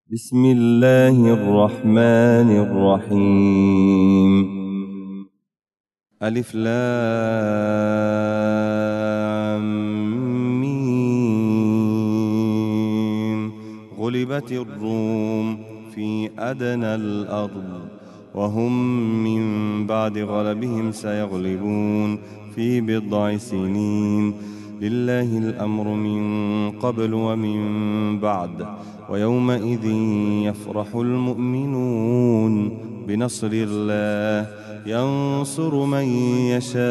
بسم الله الرحمن الرحيم. ألف لام ميم. غلبت الروم في أدنى الأرض وهم من بعد غلبهم سيغلبون في بضع سنين. لله الأمر من قبل ومن بعد ويومئذ يفرح المؤمنون بنصر الله ينصر من يشاء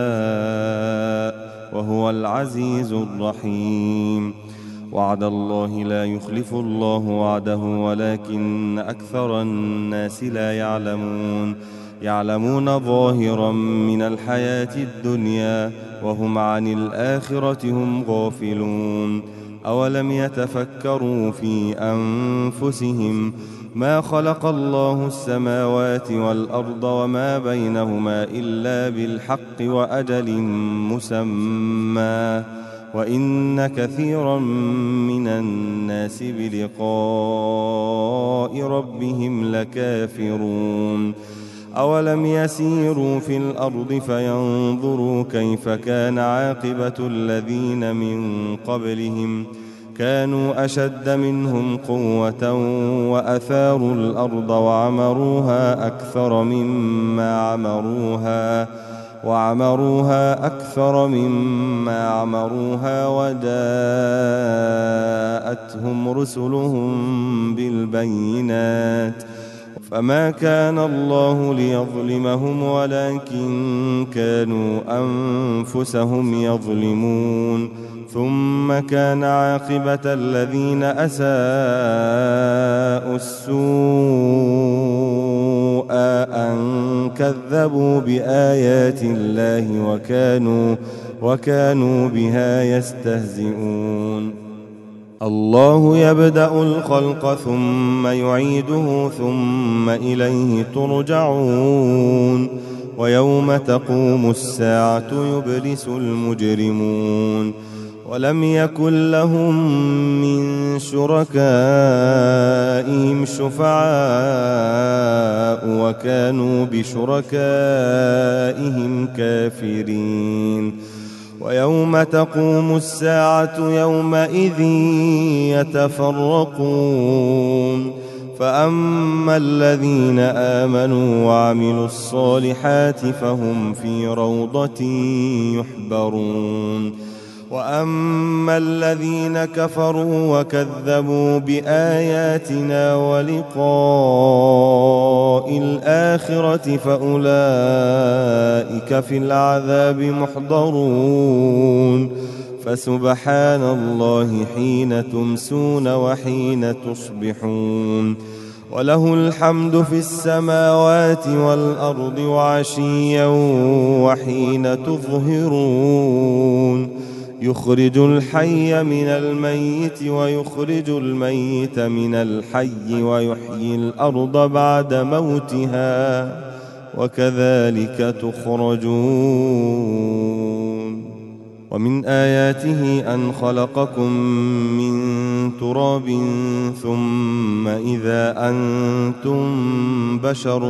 وهو العزيز الرحيم. وعد الله لا يخلف الله وعده ولكن أكثر الناس لا يعلمون ظاهرا من الحياة الدنيا وهم عن الآخرة هم غافلون. أولم يتفكروا في أنفسهم ما خلق الله السماوات والأرض وما بينهما إلا بالحق وأجل مسمى وإن كثيرا من الناس بلقاء ربهم لكافرون. أولم يسيروا في الأرض فينظروا كيف كان عاقبة الذين من قبلهم كانوا أشد منهم قوة وأثاروا الأرض وعمروها أكثر مما عمروها وجاءتهم رسلهم بالبينات فما كان الله ليظلمهم ولكن كانوا أنفسهم يظلمون. ثم كان عاقبة الذين أساءوا السوء أن كذبوا بآيات الله وكانوا بها يستهزئون. الله يبدأ الخلق ثم يعيده ثم إليه ترجعون. ويوم تقوم الساعة يبلس المجرمون ولم يكن لهم من شركائهم شفعاء وكانوا بشركائهم كافرين. ويوم تقوم الساعة يومئذ يتفرقون فأما الذين آمنوا وعملوا الصالحات فهم في روضة يحبرون. وأما الذين كفروا وكذبوا بآياتنا ولقاء الآخرة فأولئك في العذاب محضرون. فسبحان الله حين تمسون وحين تصبحون وله الحمد في السماوات والأرض وعشيا وحين تظهرون. يخرج الحي من الميت ويخرج الميت من الحي ويحيي الأرض بعد موتها وكذلك تخرجون. ومن آياته أن خلقكم من تراب ثم إذا أنتم بشر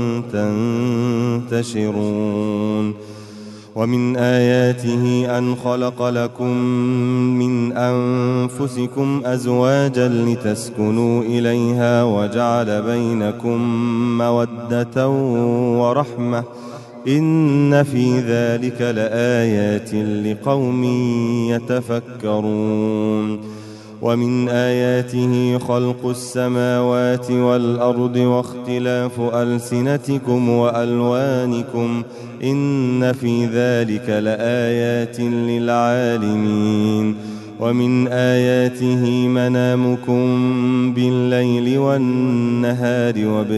تنتشرون. ومن آياته أن خلق لكم من أنفسكم أزواجا لتسكنوا إليها وجعل بينكم مودة ورحمة إن في ذلك لآيات لقوم يتفكرون. ومن آياته خلق السماوات والأرض واختلاف ألسنتكم وألوانكم إن في ذلك لآيات للعالمين. ومن آياته منامكم بالليل والنهار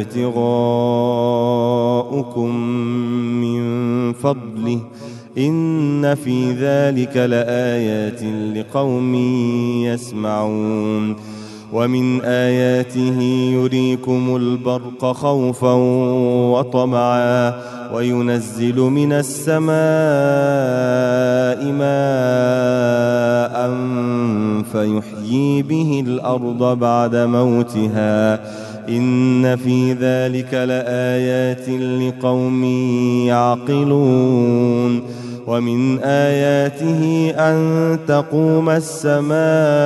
وابتغاؤكم من فضله إن في ذلك لآيات لقوم يسمعون. ومن آياته يريكم البرق خوفا وطمعا وينزل من السماء ماء فيحيي به الأرض بعد موتها إن في ذلك لآيات لقوم يعقلون ومن آياته أن تقوم السماء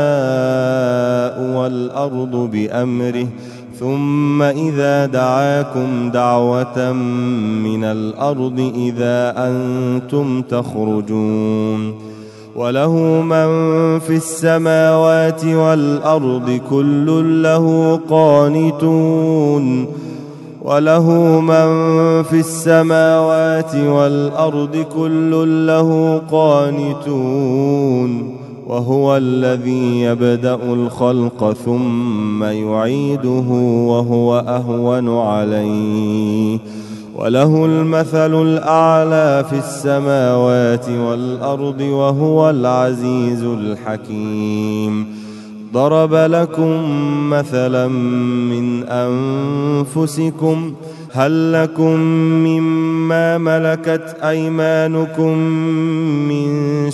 والأرض بأمره ثم إذا دعاكم دعوة من الأرض إذا أنتم تخرجون وله من في السماوات والأرض كل له قانتون وله من في السماوات والأرض كل له قانتون وهو الذي يبدأ الخلق ثم يعيده وهو أهون عليه وله المثل الأعلى في السماوات والأرض وهو العزيز الحكيم ضرب لكم مثلا من أنفسكم هل لكم مما ملكت أيمانكم من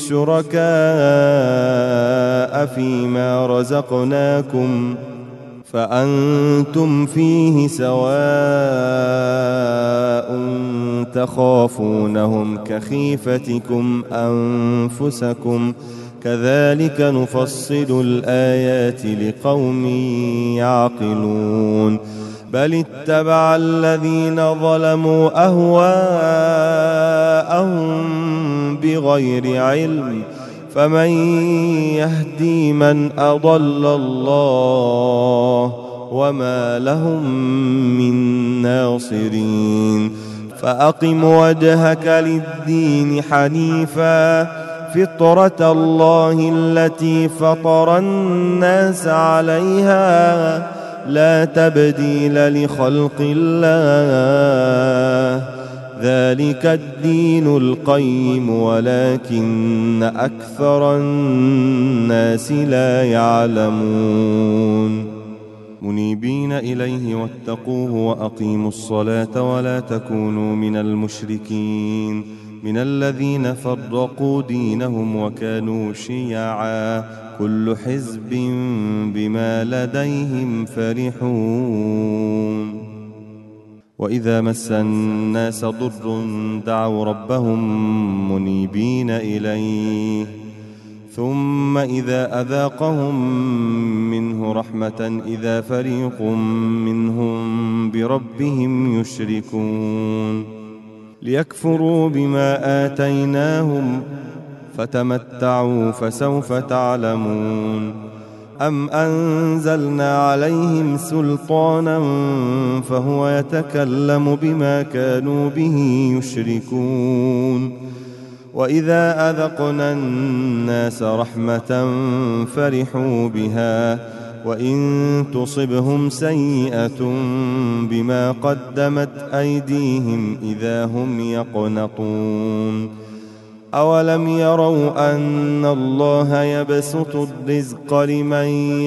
شركاء فيما رزقناكم فأنتم فيه سواء تخافونهم كخيفتكم أنفسكم كذلك نفصل الآيات لقوم يعقلون بل اتبع الذين ظلموا أهواءهم بغير علم فمن يهدي من أضل الله وما لهم من ناصرين فأقم وجهك للدين حنيفا فطرة الله التي فطر الناس عليها لا تبديل لخلق الله ذلك الدين القيم ولكن أكثر الناس لا يعلمون منيبين إليه واتقوه وأقيموا الصلاة ولا تكونوا من المشركين من الذين فرقوا دينهم وكانوا شيعا كل حزب بما لديهم فرحون وإذا مس الناس ضر دعوا ربهم منيبين إليه ثم إذا أذاقهم منه رحمة إذا فريق منهم بربهم يشركون ليكفروا بما آتيناهم فتمتعوا فسوف تعلمون أم أنزلنا عليهم سلطانا فهو يتكلم بما كانوا به يشركون وإذا أذقنا الناس رحمة فرحوا بها وإن تصبهم سيئة بما قدمت أيديهم إذا هم يقنطون أولم يروا أن الله يبسط الرزق لمن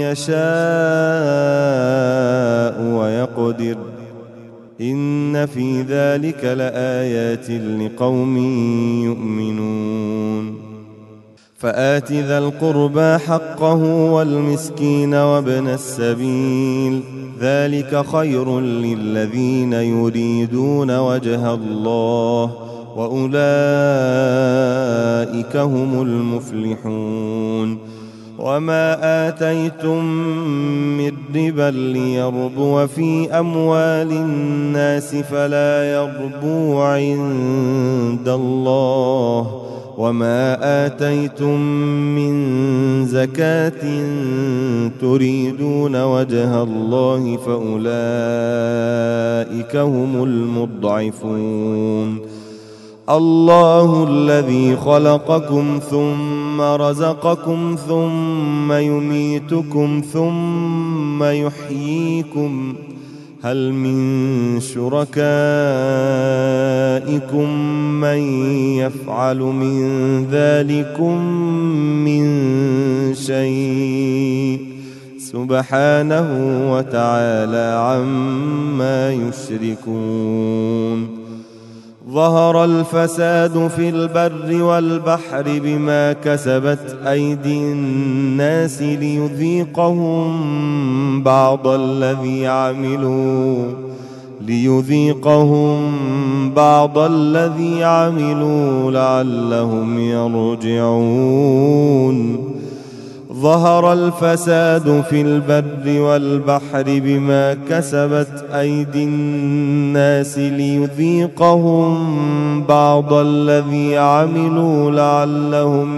يشاء ويقدر إن في ذلك لآيات لقوم يؤمنون فآت ذا القربى حقه والمسكين وابن السبيل ذلك خير للذين يريدون وجه الله وأولئك هم المفلحون وما آتيتم من ربا ليربو في أموال الناس فلا يربو عند الله وما آتيتم من زكاة تريدون وجه الله فأولئك هم المضعفون الله الذي خلقكم ثم رزقكم ثم يميتكم ثم يحييكم هل من شركائكم من يفعل من ذلكم من شيء سبحانه وتعالى عما يشركون. ظهر الفساد في البر والبحر بما كسبت أيدي الناس ليذيقهم بعض الذي عملوا لعلهم يرجعون. ظهر الفساد في البر والبحر بما كسبت أيدي الناس ليذيقهم بعض الذي عملوا لعلهم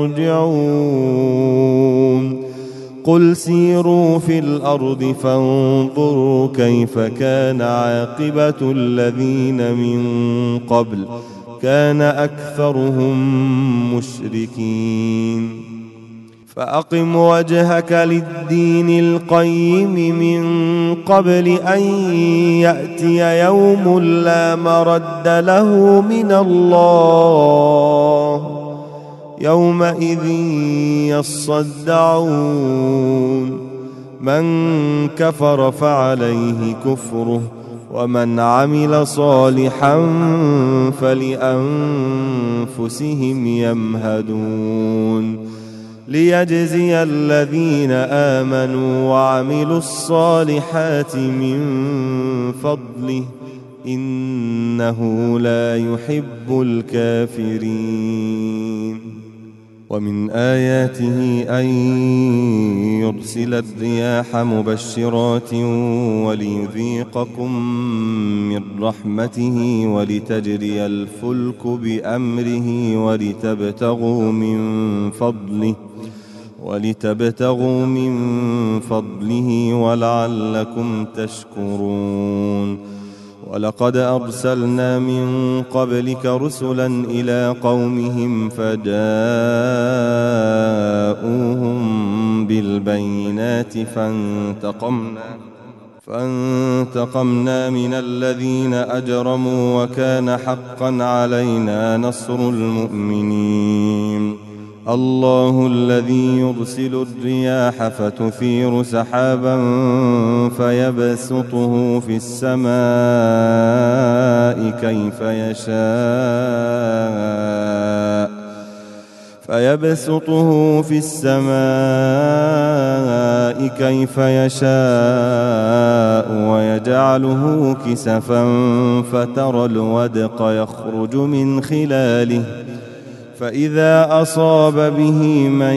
يرجعون. قل سيروا في الأرض فانظروا كيف كان عاقبة الذين من قبل كان أكثرهم مشركين. فأقم وجهك للدين القيم من قبل أن يأتي يوم لا مرد له من الله يومئذ يصدعون. من كفر فعليه كفره ومن عمل صالحا فلأنفسهم يمهدون. ليجزي الذين آمنوا وعملوا الصالحات من فضله إنه لا يحب الكافرين. ومن آياته أن يرسل الرياح مبشرات وليذيقكم من رحمته ولتجري الفلك بأمره ولتبتغوا من فضله ولعلكم تشكرون. ولقد أرسلنا من قبلك رسلا إلى قومهم فجاءوهم بالبينات فانتقمنا من الذين أجرموا وكان حقا علينا نصر المؤمنين. الله الذي يرسل الرياح فتثير سحابا فيبسطه في السماء كيف يشاء ويجعله كسفا فترى الودق يخرج من خلاله فإذا أصاب به من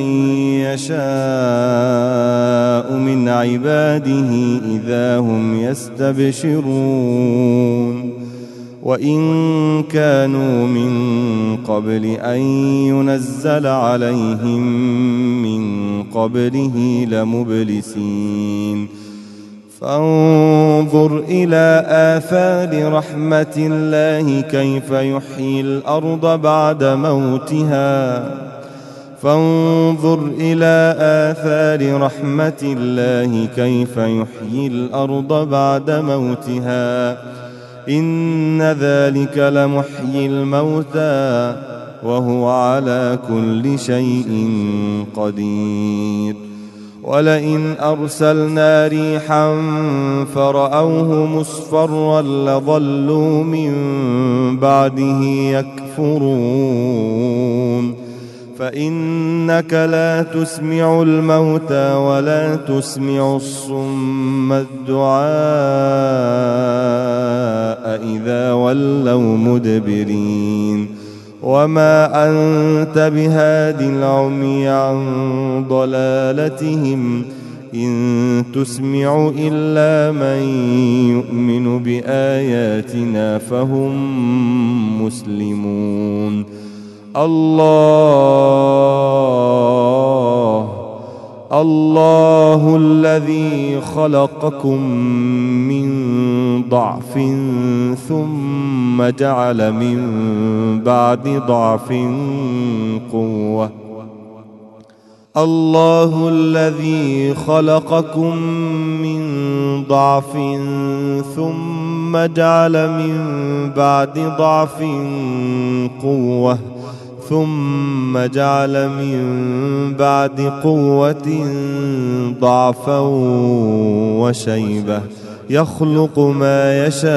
يشاء من عباده إذا هم يستبشرون. وإن كانوا من قبل أن ينزل عليهم من قبله لمبلسين. فانظر إلى آثار رحمة الله كيف يحيي الأرض بعد موتها إن ذلك لمحيي الموتى وهو على كل شيء قدير. ولئن أرسلنا ريحا فرأوه مصفرا لظلوا من بعده يكفرون. فإنك لا تسمع الموتى ولا تسمع الصم الدعاء إذا ولوا مدبرين. وما أنت بهاد العمي عن ضلالتهم إن تسمع إلا من يؤمن بآياتنا فهم مسلمون. الله الذي خلقكم من ضعف ثم جعل من بعد ضعف قوة. الله الذي خلقكم من ضعف ثم جعل من بعد ضعف قوة ثم جعل من بعد قوة ضعفا وشيبة يخلق ما يشاء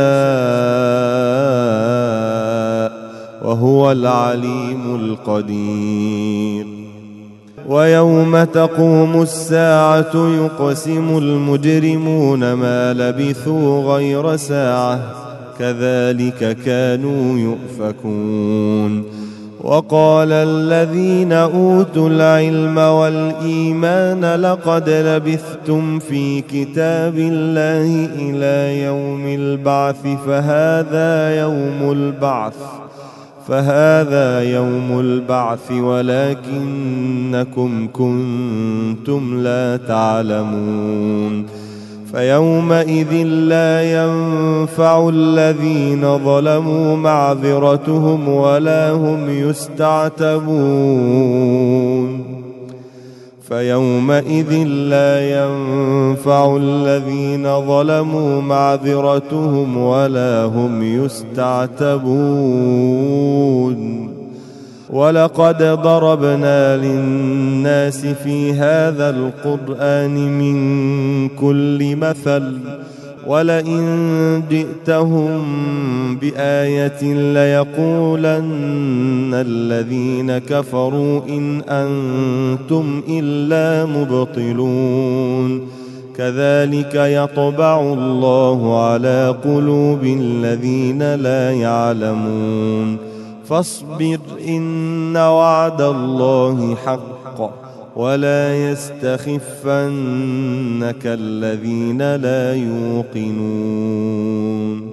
وهو العليم القدير. ويوم تقوم الساعة يقسم المجرمون ما لبثوا غير ساعة كذلك كانوا يؤفكون. وقال الذين أوتوا العلم والإيمان لقد لبثتم في كتاب الله إلى يوم البعث فهذا يوم البعث ولكنكم كنتم لا تعلمون. فيومئذ لا ينفع الذين ظلموا معذرتهم ولا هم يستعتبون. فيومئذ لا ينفع الذين ظلموا معذرتهم ولا هم يستعتبون. ولقد ضربنا للناس في هذا القرآن من كل مثل ولئن جئتهم بآية ليقولن الذين كفروا إن أنتم إلا مبطلون. كذلك يطبع الله على قلوب الذين لا يعلمون. فاصبر إن وعد الله حق ولا يستخفنك الذين لا يوقنون.